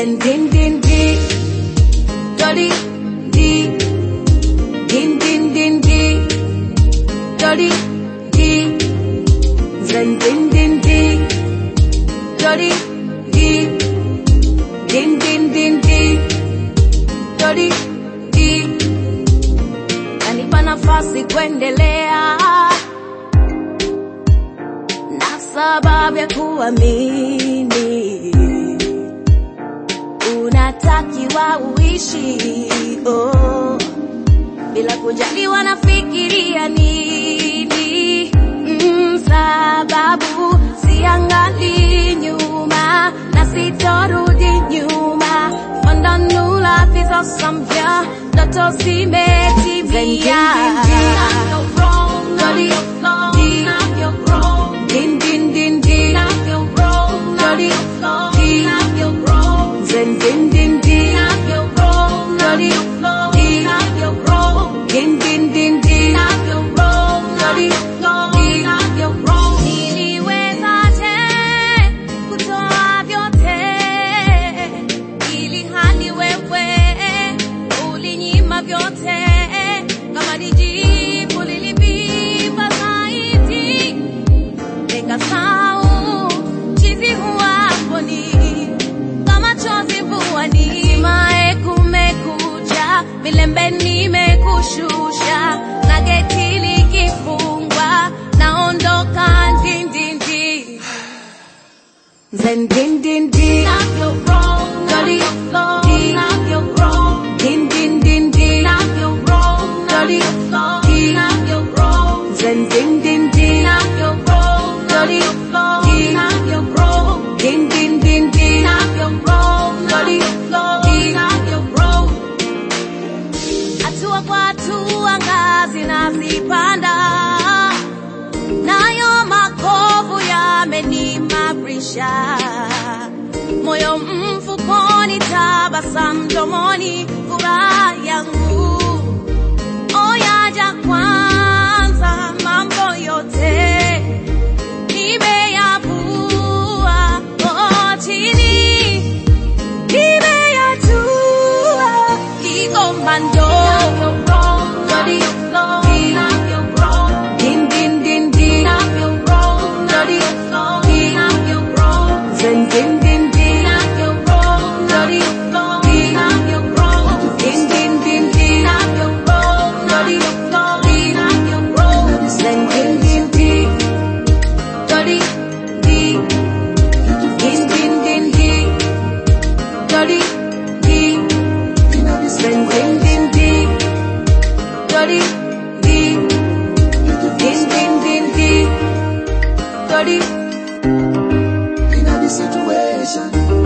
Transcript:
Zen din din di, dirty di, din din din di, dirty di, zen din din di, dirty di, din din din di, dirty di. Nanipa nafasi kuendelea na sababu ya kuamini unatakiwa uishi bila kujali wanafikiria nini, sababu siangali nyuma na sitorudi nyuma. Fanda nula fizo samvya ndoto zimetimia. Din din din din, dirty di, zen din din din, dirty di, din din din din, dirty di. Niliwezaje kutoa vyote ili hali wewe ulinyima vyote, kama nijibu lilivimba zaidi nikasahau chizi huwaponi kama chozi vuani. Hatimaye kumekucha, milembe nimekushusha na geti likifungwa naondoka din din di, zen din din di, dirty di, din din din di, dirty di, zen din din di, dirty di, din din din di, dirty di. Hatua kwa hatua ngazi nazipanda, nayo makovu yamenimarisha. Moyo mfukoni, tabasamu mdomoni, furaha yangu oyaja kwanza. Mambo yote nimeyavua chini, nimeyatua kikomando. Dirty di, din din din di, dirty di, zen din din di, dirty di, din din din di, dirty di, zen din din di, dirty di, din din din di, dirty di, zen din din di, dirty di, din din din di, dirty. In a situation